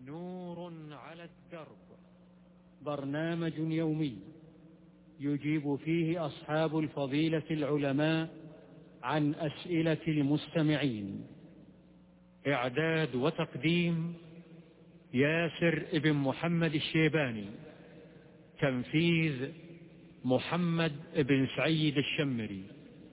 نور على الدرب، برنامج يومي يجيب فيه أصحاب الفضيلة العلماء عن أسئلة المستمعين. إعداد وتقديم ياسر ابن محمد الشيباني. تنفيذ محمد بن سعيد الشمري.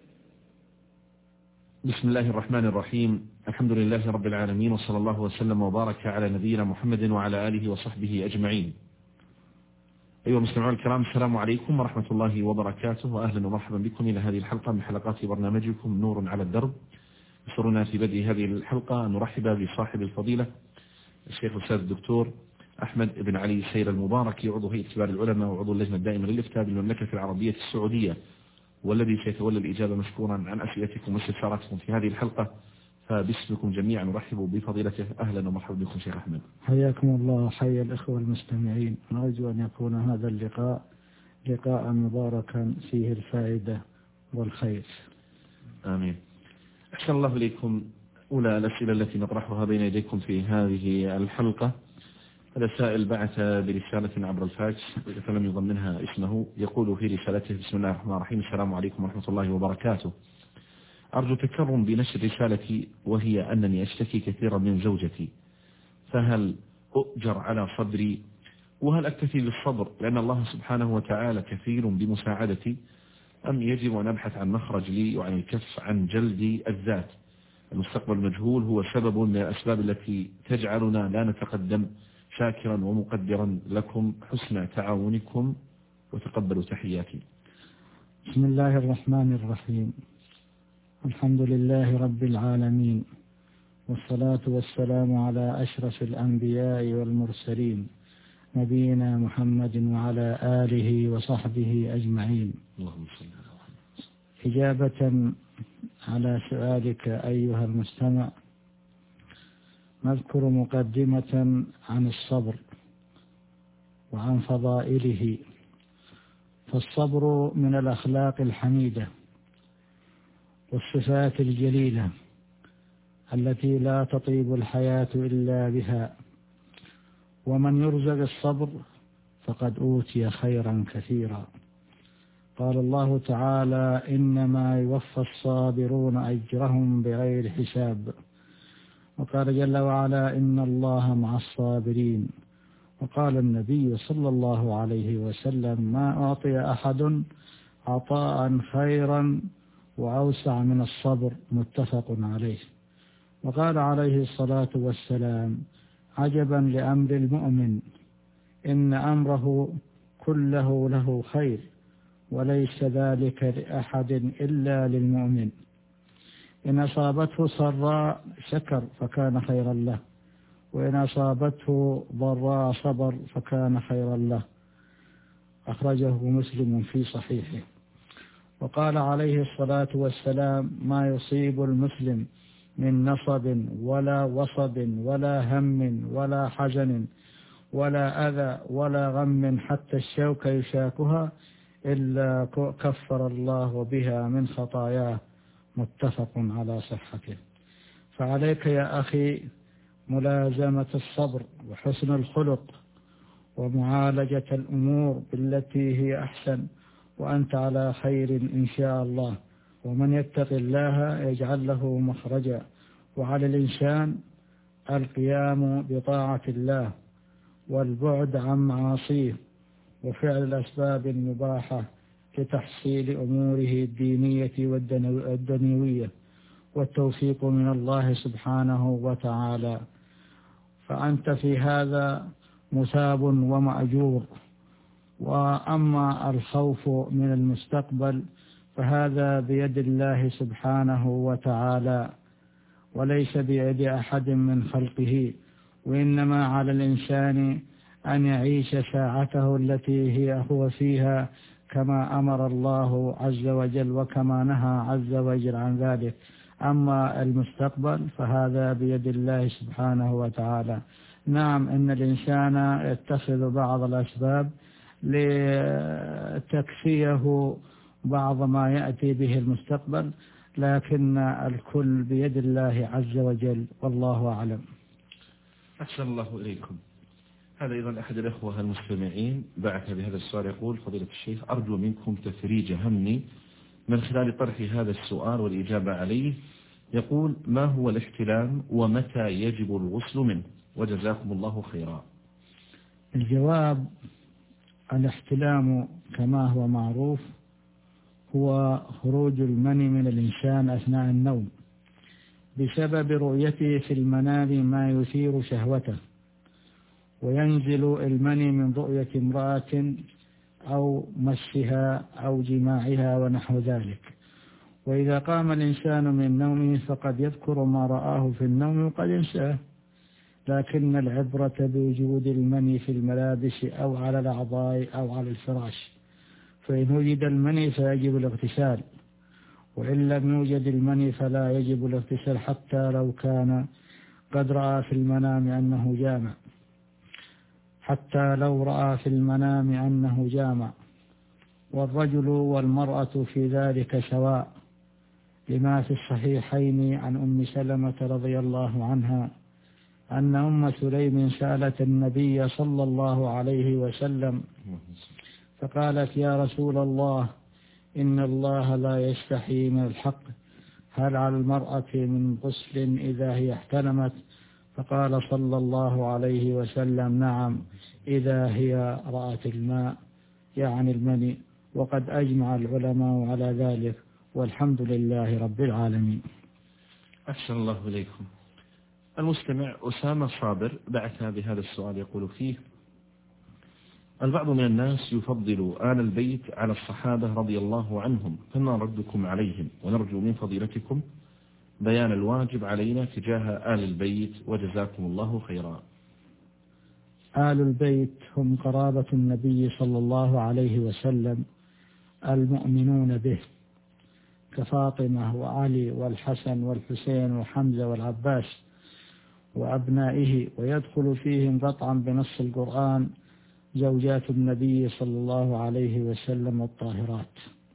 بسم الله الرحمن الرحيم. الحمد لله رب العالمين، وصلى الله وسلم وبارك على نبينا محمد وعلى آله وصحبه أجمعين. أيها المستمعون الكرام، السلام عليكم ورحمة الله وبركاته، وأهلا ومرحبا بكم إلى هذه الحلقة من حلقات برنامجكم نور على الدرب. يسرنا في بدء هذه الحلقة أن نرحب بصاحب الفضيلة الشيخ الأستاذ الدكتور أحمد بن علي سير المبارك، عضو هيئة كبار العلماء وعضو اللجنة الدائمة للإفتاء بالمملكة العربية السعودية، والذي سيتولى الإجابة مشكورا عن أسئلتكم واستفساراتكم في هذه الحلقة. فباسمكم جميعا نرحب بفضيلته. أهلا ومرحبا بكم شيخ أحمد. حياكم الله، حيا الإخوة المستمعين. نرجو أن يكون هذا اللقاء لقاء مباركا فيه الفائدة والخير. آمين. أحسن الله إليكم. أولى الأسئلة التي نطرحها بين يديكم في هذه الحلقة، هذا سائل بعث برسالة عبر الفاكس فلم يضمنها اسمه. يقول في رسالته: بسم الله الرحمن الرحيم، السلام عليكم ورحمة الله وبركاته. أرجو تكرم بنشر رسالتي، وهي أنني أشتكي كثيرا من زوجتي، فهل أؤجر على صبري؟ وهل أكتفي بالصبر لأن الله سبحانه وتعالى كفيل بمساعدتي، أم يجب أن أبحث عن مخرج لي وعن الكف عن جلد الذات؟ المستقبل مجهول هو سبب من الأسباب التي تجعلنا لا نتقدم. شاكرا ومقدرا لكم حسن تعاونكم، وتقبلوا تحياتي. بسم الله الرحمن الرحيم. الحمد لله رب العالمين، والصلاة والسلام على أشرف الأنبياء والمرسلين، نبينا محمد وعلى آله وصحبه أجمعين. اللهم صل على محمد. إجابة على سؤالك أيها المستمع، نذكر مقدمة عن الصبر وعن فضائله. فالصبر من الأخلاق الحميدة والصفات الجليلة التي لا تطيب الحياة إلا بها، ومن يرزق الصبر فقد أوتي خيرا كثيرا. قال الله تعالى: إنما يوفى الصابرون أجرهم بغير حساب. وقال جل وعلا: إن الله مع الصابرين. وقال النبي صلى الله عليه وسلم: ما أعطي أحد عطاء خيرا وأوسع من الصبر، متفق عليه. وقال عليه الصلاة والسلام: عجبا لأمر المؤمن، إن أمره كله له خير، وليس ذلك لأحد إلا للمؤمن. إن أصابته سراء شكر فكان خيرا له، وإن أصابته ضراء صبر فكان خيرا له. أخرجه مسلم في صحيحه. وقال عليه الصلاة والسلام: ما يصيب المسلم من نصب ولا وصب ولا هم ولا حزن ولا أذى ولا غم حتى الشوك يشاكها إلا كفر الله بها من خطاياه، متفق على صحته. فعليك يا أخي ملازمة الصبر وحسن الخلق ومعالجة الأمور بالتي هي أحسن، وأنت على خير إن شاء الله. ومن يتق الله يجعل له مخرجا. وعلى الإنسان القيام بطاعة الله والبعد عن معاصيه وفعل الأسباب المباحة لتحصيل أموره الدينية والدنيوية، والتوفيق من الله سبحانه وتعالى. فأنت في هذا مثاب ومأجور. وأما الخوف من المستقبل فهذا بيد الله سبحانه وتعالى، وليس بيد أحد من خلقه. وإنما على الإنسان أن يعيش ساعته التي هو فيها كما أمر الله عز وجل وكما نهى عز وجل عن ذلك. أما المستقبل فهذا بيد الله سبحانه وتعالى. نعم، إن الإنسان يتخذ بعض الأسباب لتكفيه بعض ما يأتي به المستقبل، لكن الكل بيد الله عز وجل، والله أعلم. أحسن الله إليكم. هذا أيضا أحد الأخوة المستمعين بعث بهذا السؤال، يقول: فضيلة الشيخ، أرجو منكم تفريج همي من خلال طرح هذا السؤال والإجابة عليه. يقول: ما هو الاحتلام ومتى يجب الغسل منه؟ وجزاكم الله خيرا. الجواب: الاحتلام كما هو معروف هو خروج المني من الإنسان أثناء النوم بسبب رؤيته في المنام ما يثير شهوته، وينزل المني من رؤية امرأة أو مسها أو جماعها ونحو ذلك. وإذا قام الإنسان من نومه فقد يذكر ما رآه في النوم وقد ينساه، لكن العبرة بوجود المني في الملابس أو على الأعضاء أو على الفراش، فإن وجد المني فيجب الاغتسال، وإن لم يوجد المني فلا يجب الاغتسال حتى لو كان قد رأى في المنام أنه جامع، حتى لو رأى في المنام أنه جامع. والرجل والمرأة في ذلك سواء، لما في الصحيحين عن أم سلمة رضي الله عنها أن أم سليم سألت النبي صلى الله عليه وسلم فقالت: يا رسول الله، إن الله لا يستحي من الحق، هل على المرأة من غسل إذا هي احتلمت؟ فقال صلى الله عليه وسلم: نعم، إذا هي رأت الماء، يعني المني، وقد أجمع العلماء على ذلك، والحمد لله رب العالمين. أحسن الله إليكم. المستمع أسامة صابر بعث بهذا السؤال، يقول فيه: البعض من الناس يفضل آل البيت على الصحابة رضي الله عنهم، فما ردكم عليهم؟ ونرجو من فضيلتكم بيان الواجب علينا تجاه آل البيت، وجزاكم الله خيرا. آل البيت هم قرابة النبي صلى الله عليه وسلم المؤمنون به، كفاطمة وعلي والحسن والحسين وحمزة والعباس وأبنائه، ويدخل فيهم قطعا بنص القرآن زوجات النبي صلى الله عليه وسلم الطاهرات،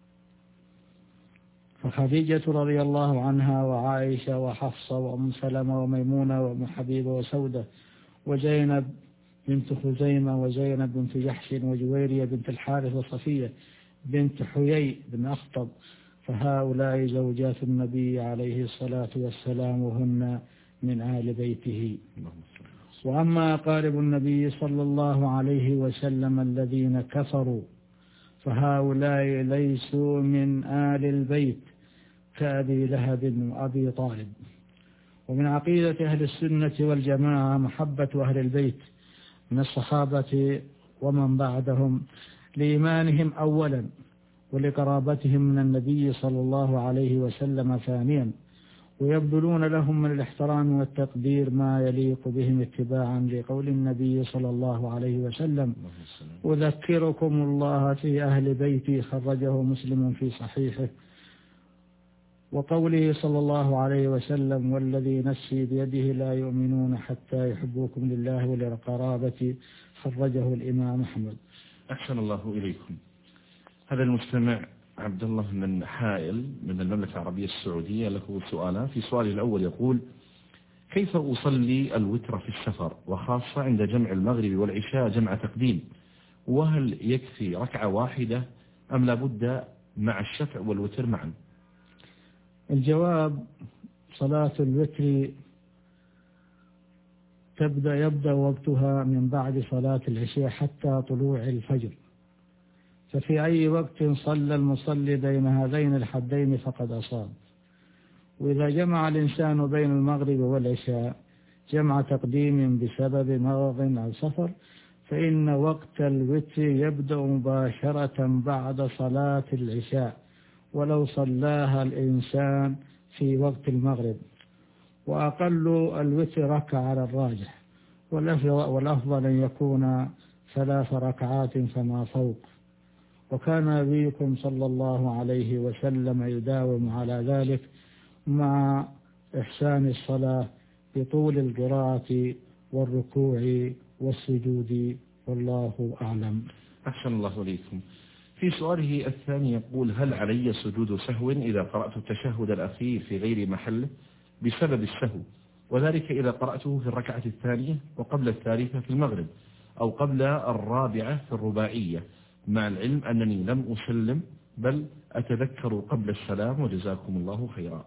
فخديجة رضي الله عنها وعائشة وحفصة وأم سلمة وميمونة وأم حبيبة وسودة وزينب بنت خزيمة وزينب بنت جحش وجويرية بنت الحارث وصفية بنت حيي بن أخطب، فهؤلاء زوجات النبي عليه الصلاة والسلام وهن من آل بيته. وأما أقارب النبي صلى الله عليه وسلم الذين كفروا فهؤلاء ليسوا من آل البيت كأبي لهب وأبي طالب. ومن عقيدة أهل السنة والجماعة محبة أهل البيت من الصحابة ومن بعدهم لإيمانهم أولا، ولقرابتهم من النبي صلى الله عليه وسلم ثانيا، ويبذلون لهم من الاحترام والتقدير ما يليق بهم اتباعا لقول النبي صلى الله عليه وسلم: أذكركم الله في أهل بيتي، خرجه مسلم في صحيحه. وقوله صلى الله عليه وسلم: والذي نفسي بيده لا يؤمنون حتى يحبوكم لله ولقرابتي، خرجه الإمام أحمد. أحسن الله إليكم. هذا المستمع عبد الله من حائل من المملكة العربية السعودية له سؤالان. في سؤاله الأول يقول: كيف أصلي الوتر في السفر، وخاصة عند جمع المغرب والعشاء جمع تقديم، وهل يكفي ركعة واحدة أم لابد مع الشفع والوتر معا؟ الجواب: صلاة الوتر يبدأ وقتها من بعد صلاة العشاء حتى طلوع الفجر، ففي أي وقت صلى المصلي بين هذين الحدين فقد أصاب. وإذا جمع الإنسان بين المغرب والعشاء جمع تقديم بسبب مرض أو سفر، فإن وقت الوتر يبدأ مباشرة بعد صلاة العشاء ولو صلاها الإنسان في وقت المغرب، وأقل الوتر ركعة على الراجح، والأفضل أن يكون 3 ركعات فما فوق. وكان نبيكم صلى الله عليه وسلم يداوم على ذلك مع إحسان الصلاة بطول القراءة والركوع والسجود، والله أعلم. أحسن الله إليكم. في سؤاله الثاني يقول: هل علي سجود سهو إذا قرأت التشهد الأخير في غير محله بسبب السهو، وذلك إذا قرأته في الركعة الثانية وقبل الثالثة في المغرب أو قبل الرابعة في الرباعية، مع العلم أنني لم أسلم بل أتذكر قبل السلام وجزاكم الله خيرا.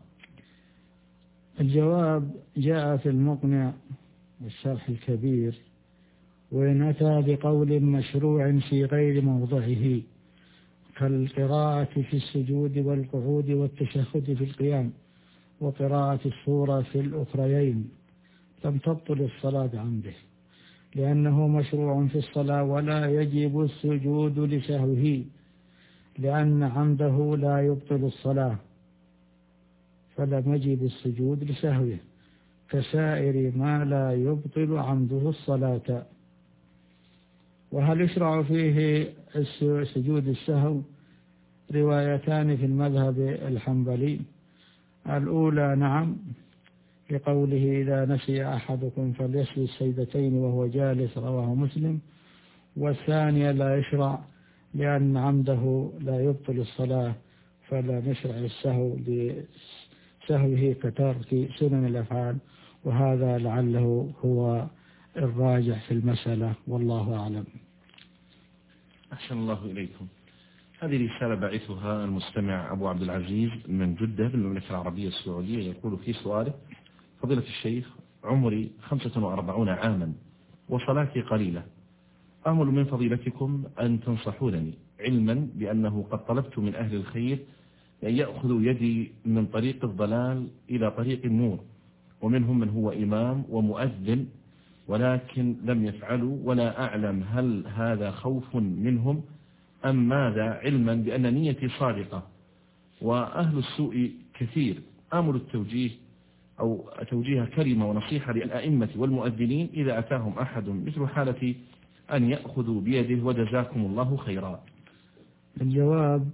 الجواب جاء في المقنع والشرح الكبير، وإن أتى بقول مشروع في غير موضعه كالقراءة في السجود والقعود والتشهد في القيام وقراءة السورة في الأخريين لم تبطل الصلاة عنده، لأنه مشروع في الصلاة ولا يجب السجود لسهوه، لأن عمده لا يبطل الصلاة فلم يجب السجود لسهوه، كسائر ما لا يبطل عمده الصلاة. وهل يشرع فيه سجود السهو؟ روايتان في المذهب الحنبلي. الأولى نعم، لقوله إذا نسي أحدكم فليسجد السجدتين وهو جالس، رواه مسلم. والثانية لا يشرع لأن عمده لا يبطل الصلاة فلا نشرع السهو لسهوه كترك سنن الأفعال، وهذا لعله هو الراجح في المسألة، والله أعلم. أحسن الله إليكم. هذه رسالة بعثها المستمع أبو عبد العزيز من جدة بالمملكة العربية السعودية، يقول في سؤاله: فضيلة الشيخ، عمري 45 عاما وصلاتي قليلة، آمل من فضيلتكم أن تنصحونني، علما بأنه قد طلبت من أهل الخير أن يأخذوا يدي من طريق الضلال إلى طريق النور، ومنهم من هو إمام ومؤذن ولكن لم يفعلوا، ولا أعلم هل هذا خوف منهم أم ماذا، علما بأن نيتي صادقة وأهل السوء كثير. آمل التوجيه أو توجيه كلمة ونصيحة للأئمة والمؤذنين إذا أتاهم أحد مثل حالتي أن يأخذوا بيده، وجزاكم الله خيرا. الجواب: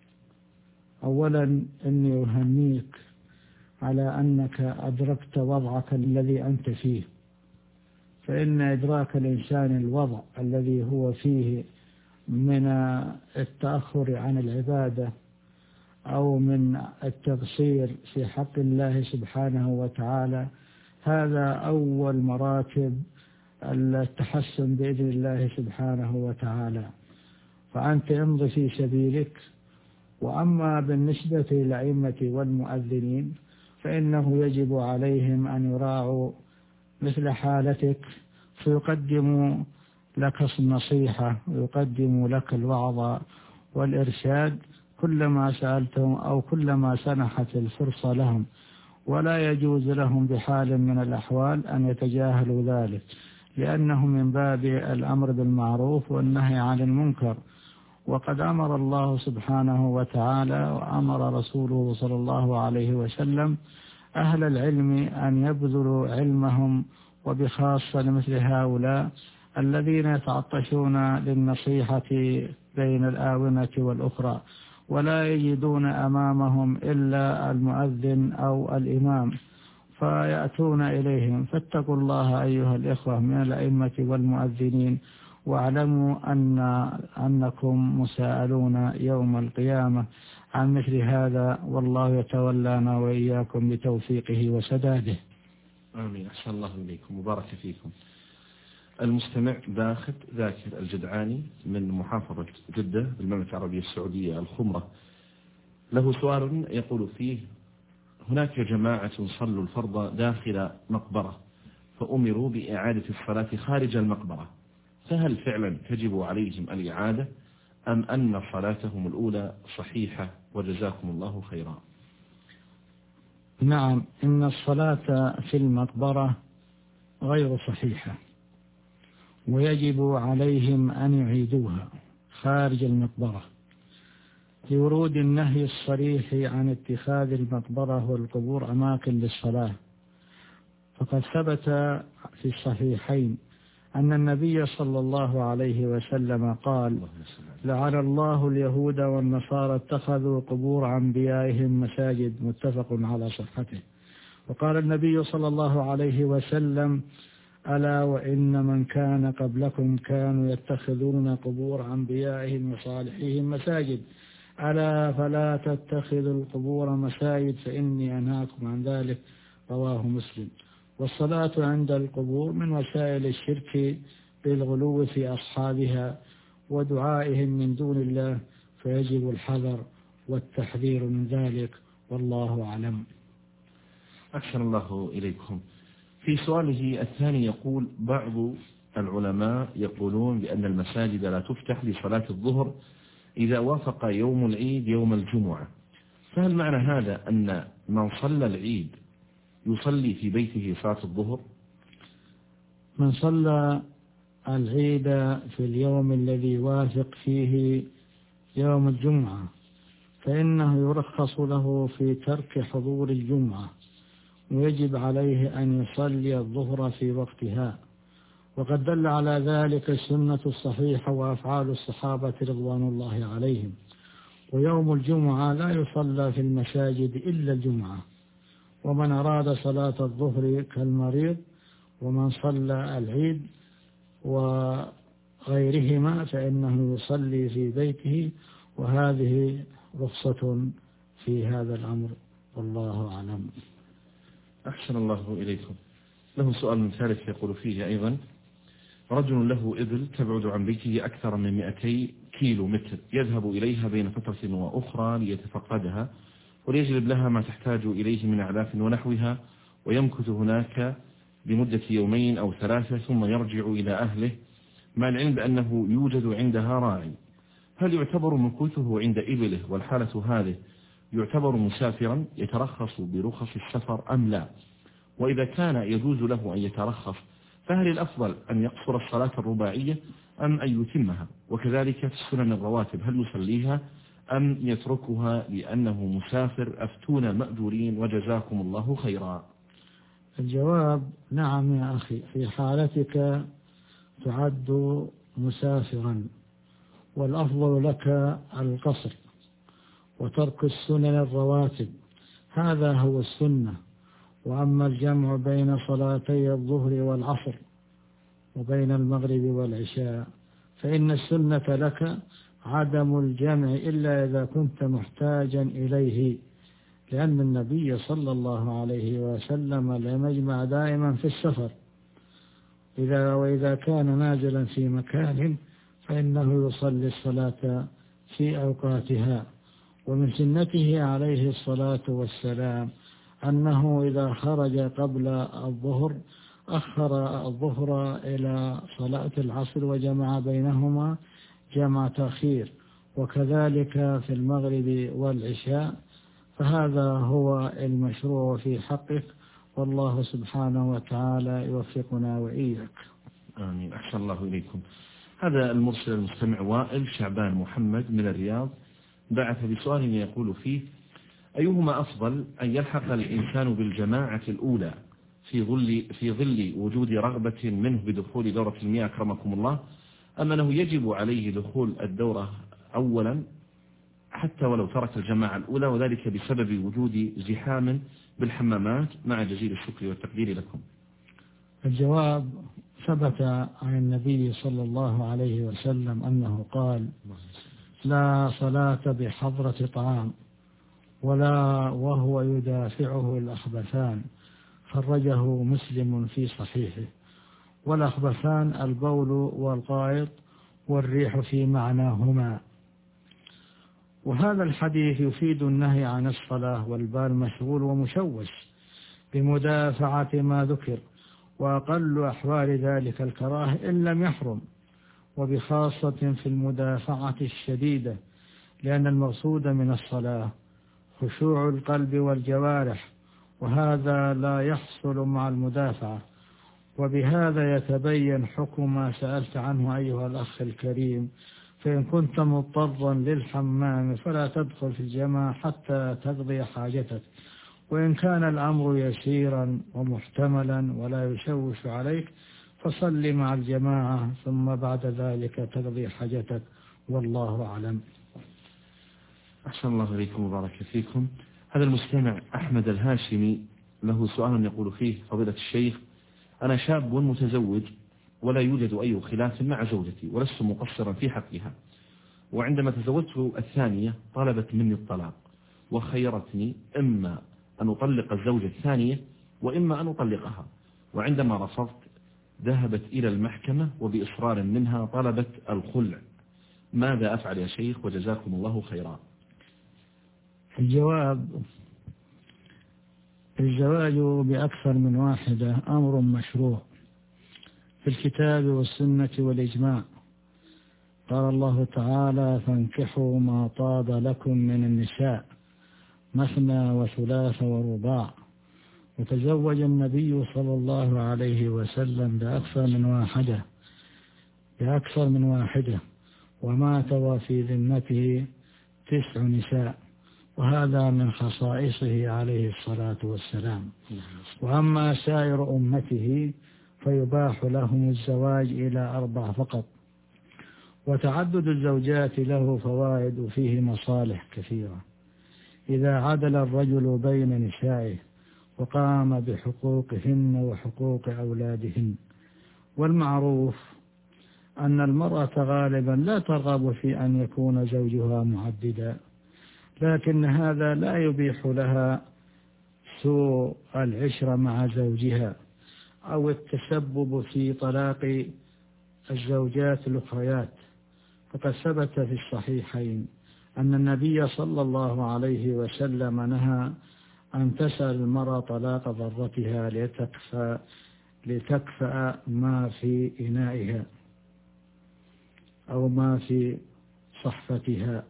أولا إني أهنيك على أنك أدركت وضعك الذي أنت فيه، فإن إدراك الإنسان الوضع الذي هو فيه من التأخر عن العبادة أو من التقصير في حق الله سبحانه وتعالى، هذا أول مراتب التحسن بإذن الله سبحانه وتعالى، فأنت امضي في سبيلك. وأما بالنسبة للأئمة والمؤذنين فإنه يجب عليهم أن يراعوا مثل حالتك، فيقدموا لك النصيحة ويقدموا لك الوعظ والإرشاد كلما سألتهم أو كلما سنحت الفرصة لهم، ولا يجوز لهم بحال من الأحوال أن يتجاهلوا ذلك، لأنه من باب الأمر بالمعروف والنهي عن المنكر. وقد أمر الله سبحانه وتعالى وأمر رسوله صلى الله عليه وسلم أهل العلم أن يبذلوا علمهم، وبخاصة لمثل هؤلاء الذين يتعطشون للنصيحة بين الآونة والأخرى ولا يجدون أمامهم إلا المؤذن أو الإمام فيأتون إليهم. فاتقوا الله أيها الإخوة من الأئمة والمؤذنين، واعلموا أنكم مساءلون يوم القيامة عن مثل هذا، والله يتولانا وإياكم بتوفيقه وسداده. آمين. أحسن الله إليكم وبارك فيكم. المستمع ذاكر الجدعاني من محافظة جدة بالمملكة العربية السعودية الخمرة له سؤال يقول فيه: هناك جماعة صلوا الفرض داخل مقبرة فأمروا بإعادة الصلاة خارج المقبرة، فهل فعلا تجب عليهم الإعادة أم أن صلاتهم الأولى صحيحة وجزاكم الله خيرا؟ نعم، إن الصلاة في المقبرة غير صحيحة، ويجب عليهم أن يعيدوها خارج المقبرة لورود النهي الصريح عن اتخاذ المقبرة والقبور أماكن للصلاة. فقد ثبت في الصحيحين أن النبي صلى الله عليه وسلم قال: لعن الله اليهود والنصارى اتخذوا قبور أنبيائهم مساجد، متفق على صحته. وقال النبي صلى الله عليه وسلم: ألا وإن من كان قبلكم كانوا يتخذون قبور أنبيائهم وصالحيهم مساجد، ألا فلا تتخذوا القبور مساجد فإني أنهاكم عن ذلك، رواه مسلم. والصلاة عند القبور من وسائل الشرك بالغلو في أصحابها ودعائهم من دون الله، فيجب الحذر والتحذير من ذلك، والله أعلم. أحسن الله إليكم. في سؤاله الثاني يقول: بعض العلماء يقولون بأن المساجد لا تفتح لصلاة الظهر إذا وافق يوم العيد يوم الجمعة، فهل معنى هذا أن من صلى العيد يصلي في بيته صلاة الظهر؟ من صلى العيد في اليوم الذي يوافق فيه يوم الجمعة فإنه يرخص له في ترك حضور الجمعة، ويجب عليه أن يصلي الظهر في وقتها، وقد دل على ذلك السنة الصحيحة وأفعال الصحابة رضوان الله عليهم. ويوم الجمعة لا يصلى في المساجد إلا الجمعة، ومن أراد صلاة الظهر كالمريض ومن صلى العيد وغيرهما فإنه يصلي في بيته، وهذه رخصة في هذا الأمر، والله أعلم. أحسن الله إليكم. له سؤال ثالث يقول فيه أيضا: رجل له إبل تبعد عن بيته أكثر من 200 كيلو متر، يذهب إليها بين فترة وأخرى ليتفقدها وليجلب لها ما تحتاج إليه من أعلاف ونحوها، ويمكث هناك لمدة يومين أو 3 ثم يرجع إلى أهله، مع العلم بأنه يوجد عندها راعي، هل يعتبر مكوثه عند إبله والحالة هذه يعتبر مسافرا يترخص برخص السفر أم لا؟ وإذا كان يجوز له أن يترخص فهل الأفضل أن يقصر الصلاة الرباعية أم أن يتمها؟ وكذلك في السنن الرواتب هل يصليها أم يتركها لأنه مسافر؟ أفتونا مأجورين وجزاكم الله خيرا. الجواب: نعم يا أخي، في حالتك تعد مسافرا، والأفضل لك القصر وترك السنن الرواتب، هذا هو السنة. وأما الجمع بين صلاتي الظهر والعصر وبين المغرب والعشاء فإن السنة لك عدم الجمع إلا إذا كنت محتاجا إليه، لأن النبي صلى الله عليه وسلم لم يجمع دائما في السفر، وإذا كان نازلا في مكان فإنه يصلي الصلاة في أوقاتها. ومن سنته عليه الصلاة والسلام أنه إذا خرج قبل الظهر أخر الظهر إلى صلاة العصر وجمع بينهما جمع تأخير، وكذلك في المغرب والعشاء، فهذا هو المشروع في حقك، والله سبحانه وتعالى يوفقنا وإياك. آمين. أحسن الله إليكم. هذا المرسل المستمع وائل شعبان محمد من الرياض بعث بسؤال يقول فيه: أيهما أفضل، أن يلحق الإنسان بالجماعة الأولى في ظل وجود رغبة منه بدخول دورة المياه أكرمكم الله، أم أنه يجب عليه دخول الدورة أولا حتى ولو ترك الجماعة الأولى، وذلك بسبب وجود زحام بالحمامات، مع جزيل الشكر والتقدير لكم؟ الجواب: ثبت عن النبي صلى الله عليه وسلم أنه قال: لا صلاة بحضرة طعام ولا وهو يدافعه الأخبثان، خرجه مسلم في صحيحه. والأخبثان البول والغائط والريح في معناهما. وهذا الحديث يفيد النهي عن الصلاة والبال مشغول ومشوش بمدافعة ما ذكر، وأقل أحوال ذلك الكراهة إن لم يحرم، وبخاصة في المدافعة الشديدة، لأن المقصود من الصلاة خشوع القلب والجوارح، وهذا لا يحصل مع المدافعة. وبهذا يتبين حكم ما سألت عنه أيها الأخ الكريم. فإن كنت مضطرا للحمام فلا تدخل في الجماعة حتى تقضي حاجتك، وإن كان الأمر يسيرا ومحتملا ولا يشوش عليك فصل مع الجماعة ثم بعد ذلك تقضي حاجتك، والله أعلم. أحسن الله إليكم وبارك فيكم. هذا المستمع أحمد الهاشمي له سؤال يقول فيه: فضيلة الشيخ، أنا شاب متزوج ولا يوجد أي خلاف مع زوجتي ولست مقصرا في حقها، وعندما تزوجت الثانية طلبت مني الطلاق وخيرتني إما أن أطلق الزوجة الثانية وإما أن أطلقها، وعندما رفضت ذهبت إلى المحكمة وبإصرار منها طلبت الخلع، ماذا أفعل يا شيخ وجزاكم الله خيرا؟ الجواب: الزواج بأكثر من واحدة أمر مشروع في الكتاب والسنة والإجماع. قال الله تعالى: فانكحوا ما طاب لكم من النساء مثنى وثلاث ورباع. وتزوج النبي صلى الله عليه وسلم بأكثر من واحدة ومات وفي ذمته 9 نساء، وهذا من خصائصه عليه الصلاة والسلام. وأما سائر أمته فيباح لهم الزواج إلى 4 فقط. وتعدد الزوجات له فوائد وفيه مصالح كثيرة إذا عدل الرجل بين نسائه وقام بحقوقهن وحقوق أولادهن. والمعروف أن المرأة غالبا لا ترغب في أن يكون زوجها معددا، لكن هذا لا يبيح لها سوء العشرة مع زوجها أو التسبب في طلاق الزوجات الأخريات. فقد ثبت في الصحيحين أن النبي صلى الله عليه وسلم نهى أن تسأل المرأة طلاق ضرتها لتكفأ ما في إنائها أو ما في صحفتها.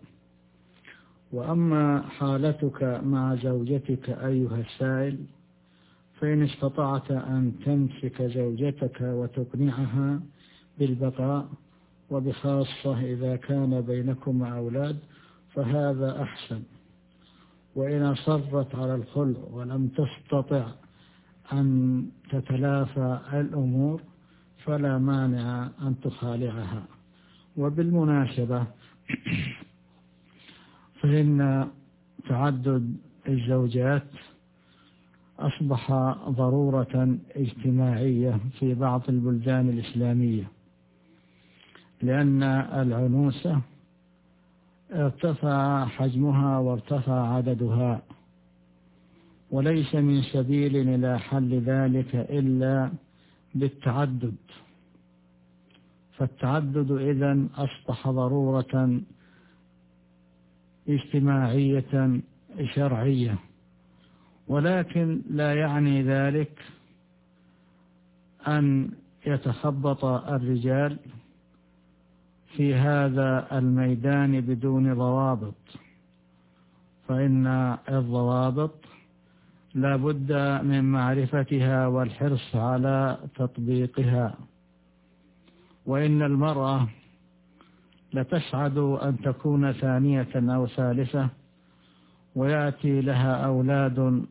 وأما حالتك مع زوجتك أيها السائل، فإن استطعت أن تمسك زوجتك وتقنعها بالبقاء، وبخاصة إذا كان بينكم أولاد فهذا أحسن. وإن أصرت على الخلع ولم تستطع أن تتلافى الأمور فلا مانع أن تخالعها. وبالمناسبة فإن تعدد الزوجات أصبح ضرورة اجتماعية في بعض البلدان الإسلامية، لأن العنوسة ارتفع حجمها وارتفع عددها، وليس من سبيل إلى حل ذلك إلا بالتعدد. فالتعدد إذن أصبح ضرورة اجتماعية شرعية، ولكن لا يعني ذلك أن يتخبط الرجال في هذا الميدان بدون ضوابط، فإن الضوابط لا بد من معرفتها والحرص على تطبيقها. وإن المرأة لتسعد أن تكون ثانية أو ثالثة ويأتي لها أولاد،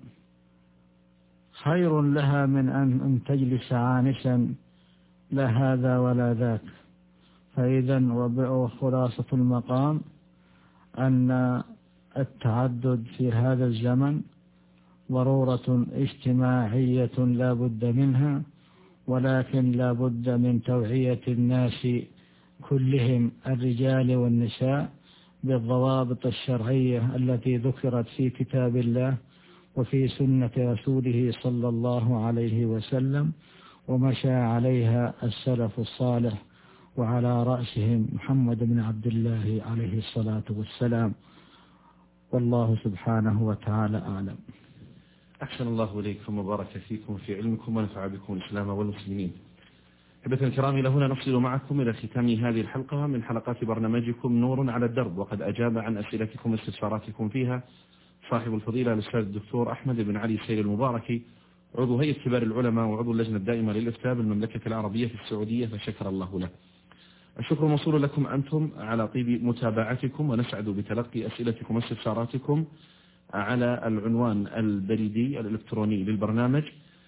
خير لها من أن تجلس عانسا لا هذا ولا ذاك. فإذا وخلاصة المقام أن التعدد في هذا الزمن ضرورة اجتماعية لا بد منها، ولكن لا بد من توعية الناس كلهم الرجال والنساء بالضوابط الشرعية التي ذكرت في كتاب الله وفي سنة رسوله صلى الله عليه وسلم، ومشى عليها السلف الصالح، وعلى رأسهم محمد بن عبد الله عليه الصلاة والسلام. والله سبحانه وتعالى أعلم. أحسن الله إليكم وبارك فيكم في علمكم ونفع بكم الإسلام والمسلمين. أحبة الكرام، إلى هنا نصل معكم إلى ختام هذه الحلقة من حلقات برنامجكم نور على الدرب، وقد أجاب عن أسئلتكم واستفساراتكم فيها صاحب الفضيلة الأستاذ الدكتور أحمد بن علي السيد المباركي، عضو هيئة كبار العلماء وعضو اللجنة الدائمة للإفتاء بالمملكة العربية في السعودية، فشكر الله له. الشكر موصول لكم أنتم على طيب متابعتكم، ونسعد بتلقي أسئلتكم واستفساراتكم على العنوان البريدي الإلكتروني للبرنامج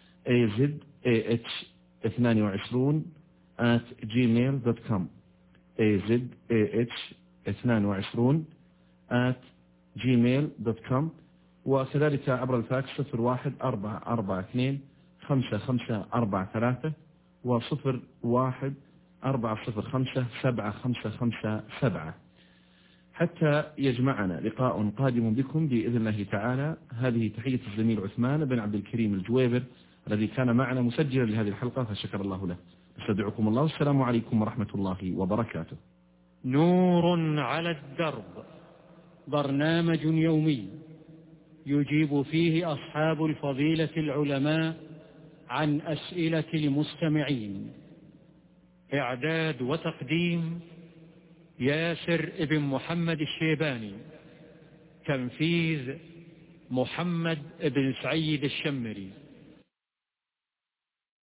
azah22@gmail.com azah22@gmail.com، وكذلك عبر الفاكس 014425543 و014057557 حتى يجمعنا لقاء قادم بكم بإذن الله تعالى. هذه تحية الزميل عثمان بن عبد الكريم الجويبر، الذي كان معنا مسجلا لهذه الحلقة، فشكر الله له. نستودعكم الله، والسلام عليكم ورحمة الله وبركاته. نور على الدرب، برنامج يومي يجيب فيه أصحاب الفضيلة العلماء عن أسئلة المستمعين. إعداد وتقديم ياسر ابن محمد الشيباني. تنفيذ محمد بن سعيد الشمري.